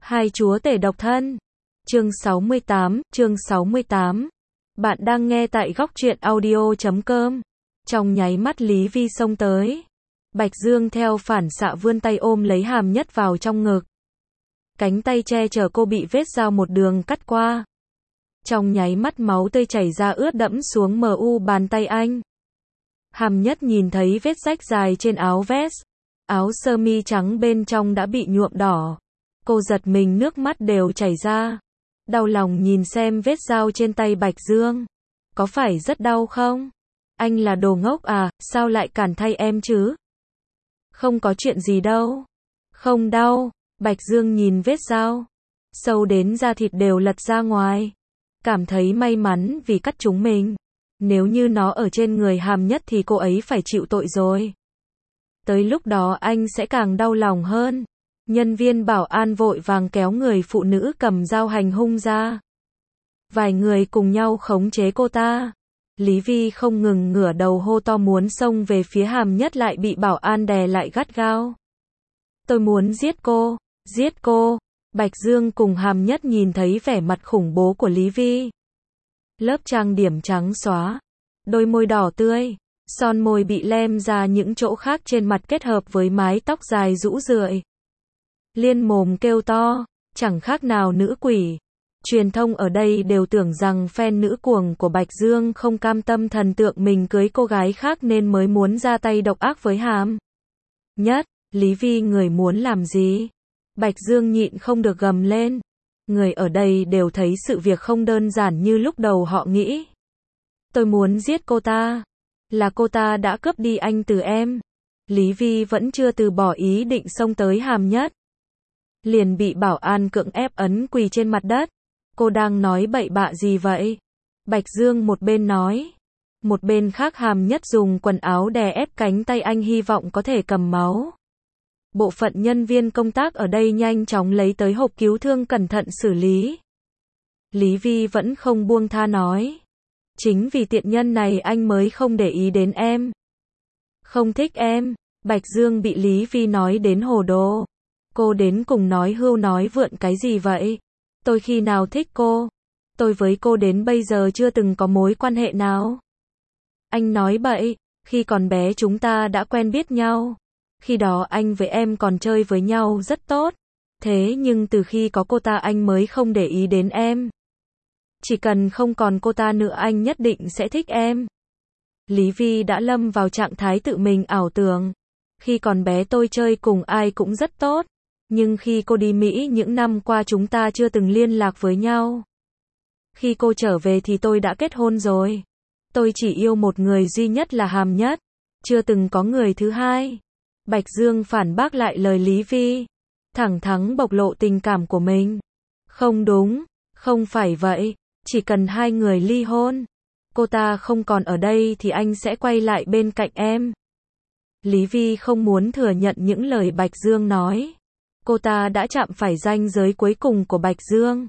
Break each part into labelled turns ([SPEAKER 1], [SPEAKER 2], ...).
[SPEAKER 1] Hai chúa tể độc thân. Chương 68. Bạn đang nghe tại góc truyện audio.com. Trong nháy mắt Lý Vi xông tới. Bạch Dương theo phản xạ vươn tay ôm lấy Hàm Nhất vào trong ngực. Cánh tay che chở cô bị vết dao một đường cắt qua. Trong nháy mắt máu tươi chảy ra ướt đẫm xuống bàn tay anh. Hàm Nhất nhìn thấy vết rách dài trên áo vest. Áo sơ mi trắng bên trong đã bị nhuộm đỏ. Cô giật mình nước mắt đều chảy ra. Đau lòng nhìn xem vết dao trên tay Bạch Dương. Có phải rất đau không? Anh là đồ ngốc à, sao lại cản thay em chứ? Không có chuyện gì đâu. Không đau. Bạch Dương nhìn vết dao. Sâu đến da thịt đều lật ra ngoài. Cảm thấy may mắn vì cắt chúng mình. Nếu như nó ở trên người Hàm Nhất thì cô ấy phải chịu tội rồi. Tới lúc đó anh sẽ càng đau lòng hơn. Nhân viên bảo an vội vàng kéo người phụ nữ cầm dao hành hung ra. Vài người cùng nhau khống chế cô ta. Lý Vi không ngừng ngửa đầu hô to muốn xông về phía Hàm Nhất lại bị bảo an đè lại gắt gao. Tôi muốn giết cô, giết cô. Bạch Dương cùng Hàm Nhất nhìn thấy vẻ mặt khủng bố của Lý Vi. Lớp trang điểm trắng xóa, đôi môi đỏ tươi, son môi bị lem ra những chỗ khác trên mặt kết hợp với mái tóc dài rũ rượi. Liên mồm kêu to, chẳng khác nào nữ quỷ. Truyền thông ở đây đều tưởng rằng fan nữ cuồng của Bạch Dương không cam tâm thần tượng mình cưới cô gái khác nên mới muốn ra tay độc ác với Hàm Nhất. Lý Vi người muốn làm gì? Bạch Dương nhịn không được gầm lên. Người ở đây đều thấy sự việc không đơn giản như lúc đầu họ nghĩ. Tôi muốn giết cô ta. Là cô ta đã cướp đi anh từ em. Lý Vi vẫn chưa từ bỏ ý định xông tới Hàm Nhất. Liền bị bảo an cưỡng ép ấn quỳ trên mặt đất. Cô đang nói bậy bạ gì vậy? Bạch Dương một bên nói. Một bên khác Hàm Nhất dùng quần áo đè ép cánh tay anh hy vọng có thể cầm máu. Bộ phận nhân viên công tác ở đây nhanh chóng lấy tới hộp cứu thương cẩn thận xử lý. Lý Vi vẫn không buông tha nói. Chính vì tiện nhân này anh mới không để ý đến em. Không thích em. Bạch Dương bị Lý Vi nói đến hồ đồ. Cô đến cùng nói hưu nói vượn cái gì vậy? Tôi khi nào thích cô? Tôi với cô đến bây giờ chưa từng có mối quan hệ nào. Anh nói bậy, khi còn bé chúng ta đã quen biết nhau. Khi đó anh với em còn chơi với nhau rất tốt. Thế nhưng từ khi có cô ta anh mới không để ý đến em. Chỉ cần không còn cô ta nữa anh nhất định sẽ thích em. Lý Vi đã lâm vào trạng thái tự mình ảo tưởng. Khi còn bé tôi chơi cùng ai cũng rất tốt. Nhưng khi cô đi Mỹ những năm qua chúng ta chưa từng liên lạc với nhau. Khi cô trở về thì tôi đã kết hôn rồi. Tôi chỉ yêu một người duy nhất là Hàm Nhất. Chưa từng có người thứ hai. Bạch Dương phản bác lại lời Lý Vi. Thẳng thắn bộc lộ tình cảm của mình. Không đúng, không phải vậy. Chỉ cần hai người ly hôn. Cô ta không còn ở đây thì anh sẽ quay lại bên cạnh em. Lý Vi không muốn thừa nhận những lời Bạch Dương nói. Cô ta đã chạm phải ranh giới cuối cùng của Bạch Dương.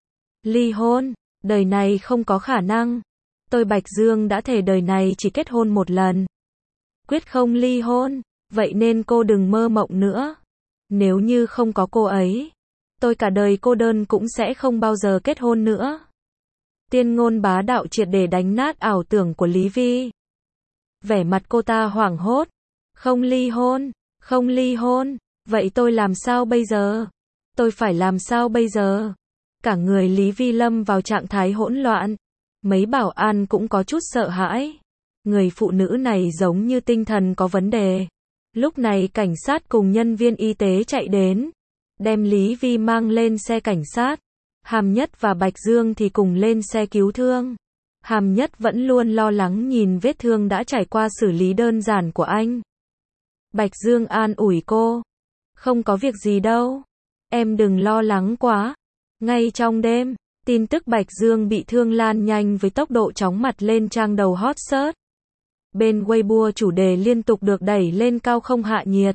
[SPEAKER 1] Ly hôn, đời này không có khả năng. Tôi Bạch Dương đã thề đời này chỉ kết hôn một lần. Quyết không ly hôn, vậy nên cô đừng mơ mộng nữa. Nếu như không có cô ấy, tôi cả đời cô đơn cũng sẽ không bao giờ kết hôn nữa. Tiên ngôn bá đạo triệt để đánh nát ảo tưởng của Lý Vi. Vẻ mặt cô ta hoảng hốt. Không ly hôn, không ly hôn. Vậy tôi làm sao bây giờ? Tôi phải làm sao bây giờ? Cả người Lý Vi lâm vào trạng thái hỗn loạn. Mấy bảo an cũng có chút sợ hãi. Người phụ nữ này giống như tinh thần có vấn đề. Lúc này cảnh sát cùng nhân viên y tế chạy đến. Đem Lý Vi mang lên xe cảnh sát. Hàm Nhất và Bạch Dương thì cùng lên xe cứu thương. Hàm Nhất vẫn luôn lo lắng nhìn vết thương đã trải qua xử lý đơn giản của anh. Bạch Dương an ủi cô. Không có việc gì đâu. Em đừng lo lắng quá. Ngay trong đêm, tin tức Bạch Dương bị thương lan nhanh với tốc độ chóng mặt lên trang đầu hot search. Bên Weibo chủ đề liên tục được đẩy lên cao không hạ nhiệt.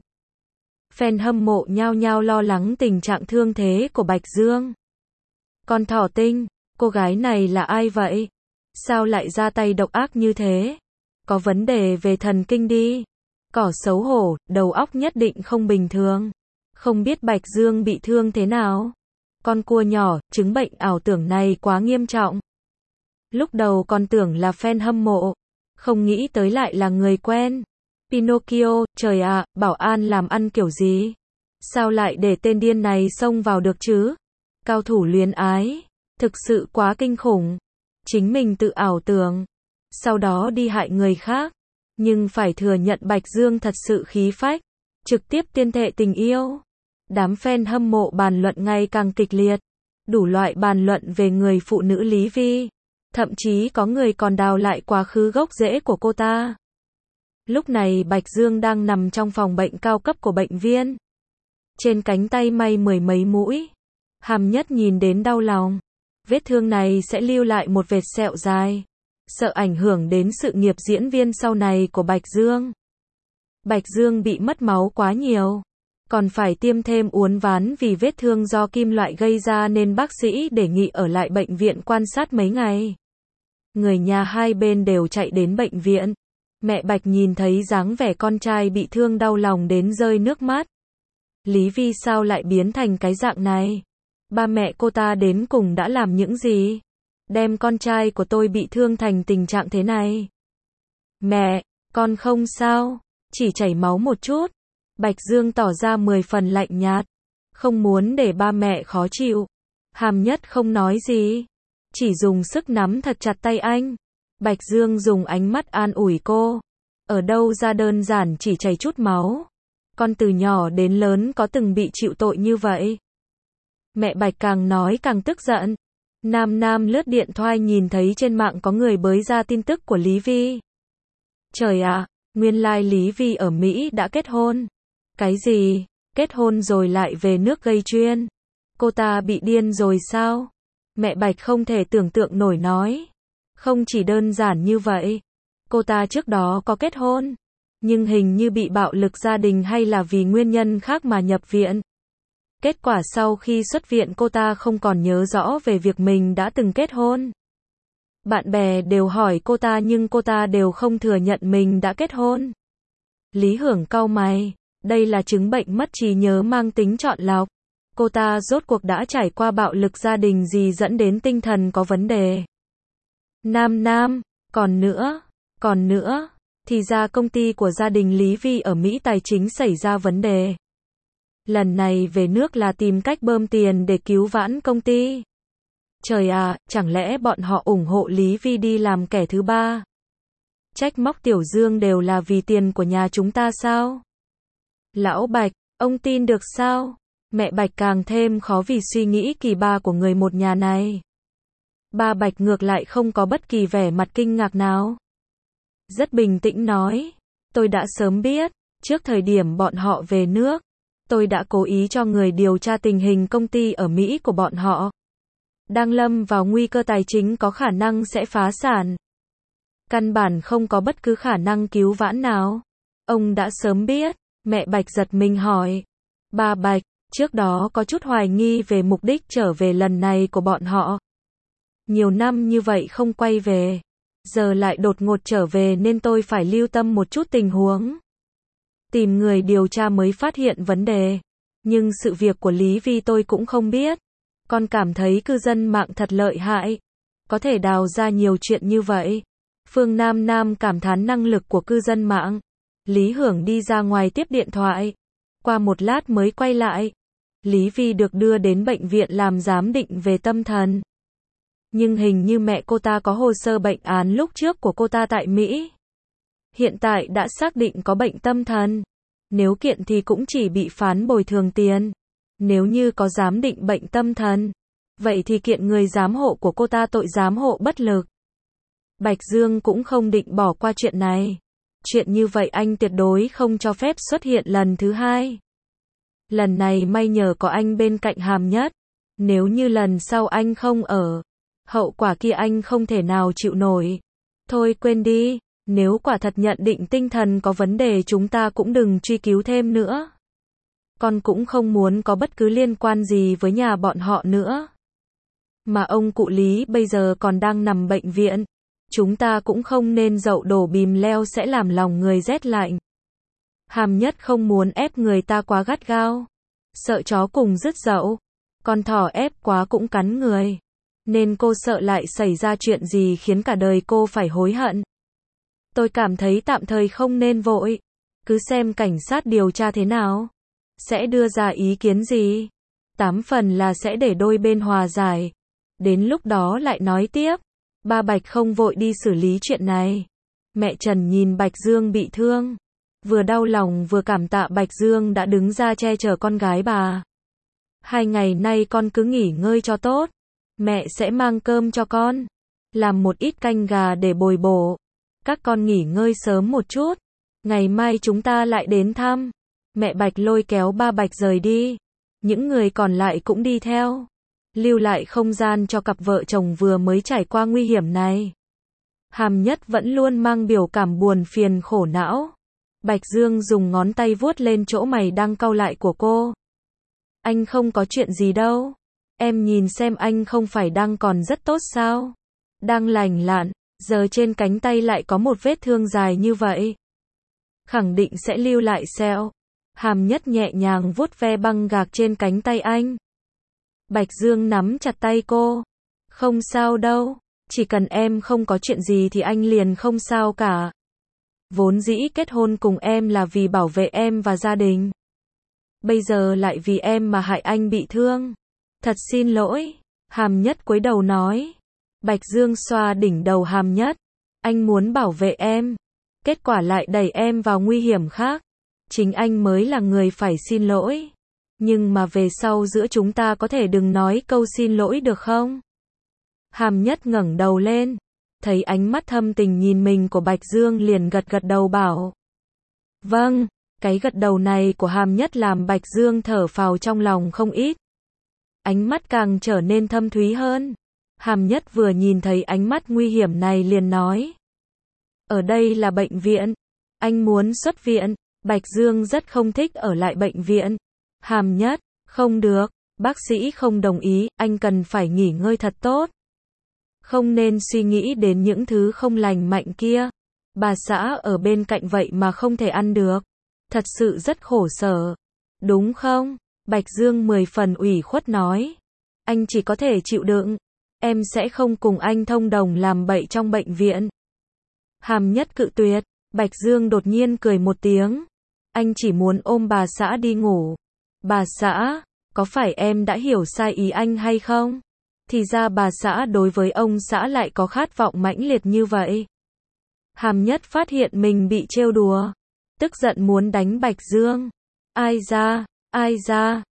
[SPEAKER 1] Fan hâm mộ nhao nhao lo lắng tình trạng thương thế của Bạch Dương. Con thỏ tinh, cô gái này là ai vậy? Sao lại ra tay độc ác như thế? Có vấn đề về thần kinh đi. Cỏ xấu hổ, đầu óc nhất định không bình thường. Không biết Bạch Dương bị thương thế nào? Con cua nhỏ, chứng bệnh ảo tưởng này quá nghiêm trọng. Lúc đầu con tưởng là fan hâm mộ, không nghĩ tới lại là người quen. Pinocchio, trời ạ, Bảo An làm ăn kiểu gì? Sao lại để tên điên này xông vào được chứ? Cao thủ luyến ái, thực sự quá kinh khủng. Chính mình tự ảo tưởng, sau đó đi hại người khác. Nhưng phải thừa nhận Bạch Dương thật sự khí phách, trực tiếp tuyên thệ tình yêu. Đám fan hâm mộ bàn luận ngày càng kịch liệt, đủ loại bàn luận về người phụ nữ Lý Vi. Thậm chí có người còn đào lại quá khứ gốc rễ của cô ta. Lúc này Bạch Dương đang nằm trong phòng bệnh cao cấp của bệnh viện. Trên cánh tay may mười mấy mũi. Hàm Nhất nhìn đến đau lòng. Vết thương này sẽ lưu lại một vệt sẹo dài. Sợ ảnh hưởng đến sự nghiệp diễn viên sau này của Bạch Dương. Bạch Dương bị mất máu quá nhiều. Còn phải tiêm thêm uốn ván vì vết thương do kim loại gây ra nên bác sĩ đề nghị ở lại bệnh viện quan sát mấy ngày. Người nhà hai bên đều chạy đến bệnh viện. Mẹ Bạch nhìn thấy dáng vẻ con trai bị thương đau lòng đến rơi nước mắt. Lý Vi sao lại biến thành cái dạng này? Ba mẹ cô ta đến cùng đã làm những gì? Đem con trai của tôi bị thương thành tình trạng thế này. Mẹ, con không sao, chỉ chảy máu một chút. Bạch Dương tỏ ra 10 phần lạnh nhạt, không muốn để ba mẹ khó chịu. Hàm Nhất không nói gì, chỉ dùng sức nắm thật chặt tay anh. Bạch Dương dùng ánh mắt an ủi cô. Ở đâu ra đơn giản chỉ chảy chút máu. Con từ nhỏ đến lớn có từng bị chịu tội như vậy. Mẹ Bạch càng nói càng tức giận. Nam lướt điện thoại nhìn thấy trên mạng có người bới ra tin tức của Lý Vi. Trời ạ, nguyên lai Lý Vi ở Mỹ đã kết hôn. Cái gì? Kết hôn rồi lại về nước gây chuyện? Cô ta bị điên rồi sao? Mẹ Bạch không thể tưởng tượng nổi nói. Không chỉ đơn giản như vậy. Cô ta trước đó có kết hôn, nhưng hình như bị bạo lực gia đình hay là vì nguyên nhân khác mà nhập viện. Kết quả sau khi xuất viện cô ta không còn nhớ rõ về việc mình đã từng kết hôn. Bạn bè đều hỏi cô ta nhưng cô ta đều không thừa nhận mình đã kết hôn. Lý Hưởng cau mày, đây là chứng bệnh mất trí nhớ mang tính chọn lọc. Cô ta rốt cuộc đã trải qua bạo lực gia đình gì dẫn đến tinh thần có vấn đề. Nam, còn nữa, thì ra công ty của gia đình Lý Vi ở Mỹ tài chính xảy ra vấn đề. Lần này về nước là tìm cách bơm tiền để cứu vãn công ty. Trời ạ, chẳng lẽ bọn họ ủng hộ Lý Vi đi làm kẻ thứ ba? Trách móc Tiểu Dương đều là vì tiền của nhà chúng ta sao? Lão Bạch, ông tin được sao? Mẹ Bạch càng thêm khó vì suy nghĩ kỳ ba của người một nhà này. Ba Bạch ngược lại không có bất kỳ vẻ mặt kinh ngạc nào. Rất bình tĩnh nói, tôi đã sớm biết, trước thời điểm bọn họ về nước, tôi đã cố ý cho người điều tra tình hình công ty ở Mỹ của bọn họ. Đang lâm vào nguy cơ tài chính có khả năng sẽ phá sản. Căn bản không có bất cứ khả năng cứu vãn nào. Ông đã sớm biết, mẹ Bạch giật mình hỏi. Ba Bạch, trước đó có chút hoài nghi về mục đích trở về lần này của bọn họ. Nhiều năm như vậy không quay về, giờ lại đột ngột trở về nên tôi phải lưu tâm một chút tình huống. Tìm người điều tra mới phát hiện vấn đề. Nhưng sự việc của Lý Vi tôi cũng không biết. Con cảm thấy cư dân mạng thật lợi hại. Có thể đào ra nhiều chuyện như vậy. Phương Nam cảm thán năng lực của cư dân mạng. Lý Hưởng đi ra ngoài tiếp điện thoại. Qua một lát mới quay lại. Lý Vi được đưa đến bệnh viện làm giám định về tâm thần. Nhưng hình như mẹ cô ta có hồ sơ bệnh án lúc trước của cô ta tại Mỹ. Hiện tại đã xác định có bệnh tâm thần. Nếu kiện thì cũng chỉ bị phán bồi thường tiền. Nếu như có giám định bệnh tâm thần, vậy thì kiện người giám hộ của cô ta tội giám hộ bất lực. Bạch Dương cũng không định bỏ qua chuyện này. Chuyện như vậy anh tuyệt đối không cho phép xuất hiện lần thứ hai. Lần này may nhờ có anh bên cạnh Hàm Nhất. Nếu như lần sau anh không ở, hậu quả kia anh không thể nào chịu nổi. Thôi quên đi, nếu quả thật nhận định tinh thần có vấn đề chúng ta cũng đừng truy cứu thêm nữa. Con cũng không muốn có bất cứ liên quan gì với nhà bọn họ nữa. Mà ông cụ Lý bây giờ còn đang nằm bệnh viện. Chúng ta cũng không nên dậu đổ bìm leo sẽ làm lòng người rét lạnh. Hàm Nhất không muốn ép người ta quá gắt gao. Sợ chó cùng rứt dậu. Con thỏ ép quá cũng cắn người. Nên cô sợ lại xảy ra chuyện gì khiến cả đời cô phải hối hận. Tôi cảm thấy tạm thời không nên vội. Cứ xem cảnh sát điều tra thế nào. Sẽ đưa ra ý kiến gì. 8 phần là sẽ để đôi bên hòa giải. Đến lúc đó lại nói tiếp. Ba Bạch không vội đi xử lý chuyện này. Mẹ Trần nhìn Bạch Dương bị thương. Vừa đau lòng vừa cảm tạ Bạch Dương đã đứng ra che chở con gái bà. 2 ngày nay con cứ nghỉ ngơi cho tốt. Mẹ sẽ mang cơm cho con. Làm một ít canh gà để bồi bổ. Các con nghỉ ngơi sớm một chút. Ngày mai chúng ta lại đến thăm. Mẹ Bạch lôi kéo ba Bạch rời đi. Những người còn lại cũng đi theo. Lưu lại không gian cho cặp vợ chồng vừa mới trải qua nguy hiểm này. Hàm Nhất vẫn luôn mang biểu cảm buồn phiền khổ não. Bạch Dương dùng ngón tay vuốt lên chỗ mày đang cau lại của cô. Anh không có chuyện gì đâu. Em nhìn xem anh không phải đang còn rất tốt sao? Đang lành lặn, giờ trên cánh tay lại có một vết thương dài như vậy. Khẳng định sẽ lưu lại sẹo. Hàm Nhất nhẹ nhàng vuốt ve băng gạc trên cánh tay anh. Bạch Dương nắm chặt tay cô. Không sao đâu, chỉ cần em không có chuyện gì thì anh liền không sao cả. Vốn dĩ kết hôn cùng em là vì bảo vệ em và gia đình. Bây giờ lại vì em mà hại anh bị thương. Thật xin lỗi. Hàm Nhất cúi đầu nói. Bạch Dương xoa đỉnh đầu Hàm Nhất. Anh muốn bảo vệ em. Kết quả lại đẩy em vào nguy hiểm khác. Chính anh mới là người phải xin lỗi. Nhưng mà về sau giữa chúng ta có thể đừng nói câu xin lỗi được không? Hàm Nhất ngẩng đầu lên. Thấy ánh mắt thâm tình nhìn mình của Bạch Dương liền gật gật đầu bảo. Vâng, cái gật đầu này của Hàm Nhất làm Bạch Dương thở phào trong lòng không ít. Ánh mắt càng trở nên thâm thúy hơn. Hàm Nhất vừa nhìn thấy ánh mắt nguy hiểm này liền nói. Ở đây là bệnh viện. Anh muốn xuất viện. Bạch Dương rất không thích ở lại bệnh viện. Hàm Nhất, không được. Bác sĩ không đồng ý, anh cần phải nghỉ ngơi thật tốt. Không nên suy nghĩ đến những thứ không lành mạnh kia. Bà xã ở bên cạnh vậy mà không thể ăn được. Thật sự rất khổ sở. Đúng không? Bạch Dương 10 phần ủy khuất nói. Anh chỉ có thể chịu đựng. Em sẽ không cùng anh thông đồng làm bậy trong bệnh viện. Hàm Nhất cự tuyệt. Bạch Dương đột nhiên cười một tiếng. Anh chỉ muốn ôm bà xã đi ngủ. Bà xã, có phải em đã hiểu sai ý anh hay không? Thì ra bà xã đối với ông xã lại có khát vọng mãnh liệt như vậy. Hàm Nhất phát hiện mình bị trêu đùa. Tức giận muốn đánh Bạch Dương. Ai ra,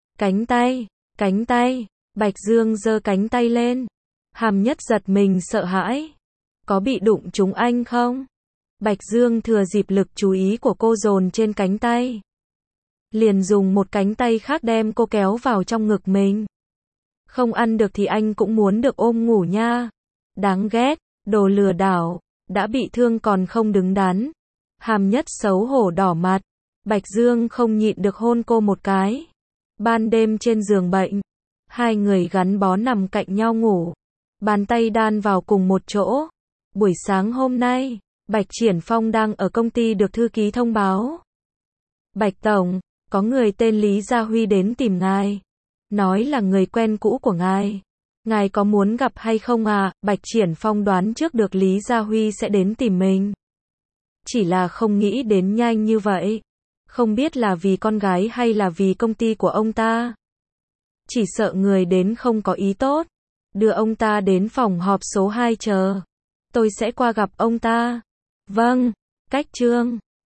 [SPEAKER 1] cánh tay. Bạch Dương giơ cánh tay lên. Hàm Nhất giật mình sợ hãi. Có bị đụng trúng anh không? Bạch Dương thừa dịp lực chú ý của cô dồn trên cánh tay. Liền dùng một cánh tay khác đem cô kéo vào trong ngực mình. Không ăn được thì anh cũng muốn được ôm ngủ nha. Đáng ghét, đồ lừa đảo, đã bị thương còn không đứng đắn. Hàm Nhất xấu hổ đỏ mặt. Bạch Dương không nhịn được hôn cô một cái. Ban đêm trên giường bệnh, hai người gắn bó nằm cạnh nhau ngủ. Bàn tay đan vào cùng một chỗ. Buổi sáng hôm nay, Bạch Triển Phong đang ở công ty được thư ký thông báo. Bạch Tổng, có người tên Lý Gia Huy đến tìm ngài. Nói là người quen cũ của ngài. Ngài có muốn gặp hay không à? Bạch Triển Phong đoán trước được Lý Gia Huy sẽ đến tìm mình. Chỉ là không nghĩ đến nhanh như vậy. Không biết là vì con gái hay là vì công ty của ông ta. Chỉ sợ người đến không có ý tốt. Đưa ông ta đến phòng họp số 2 chờ. Tôi sẽ qua gặp ông ta. Vâng, cách Trương.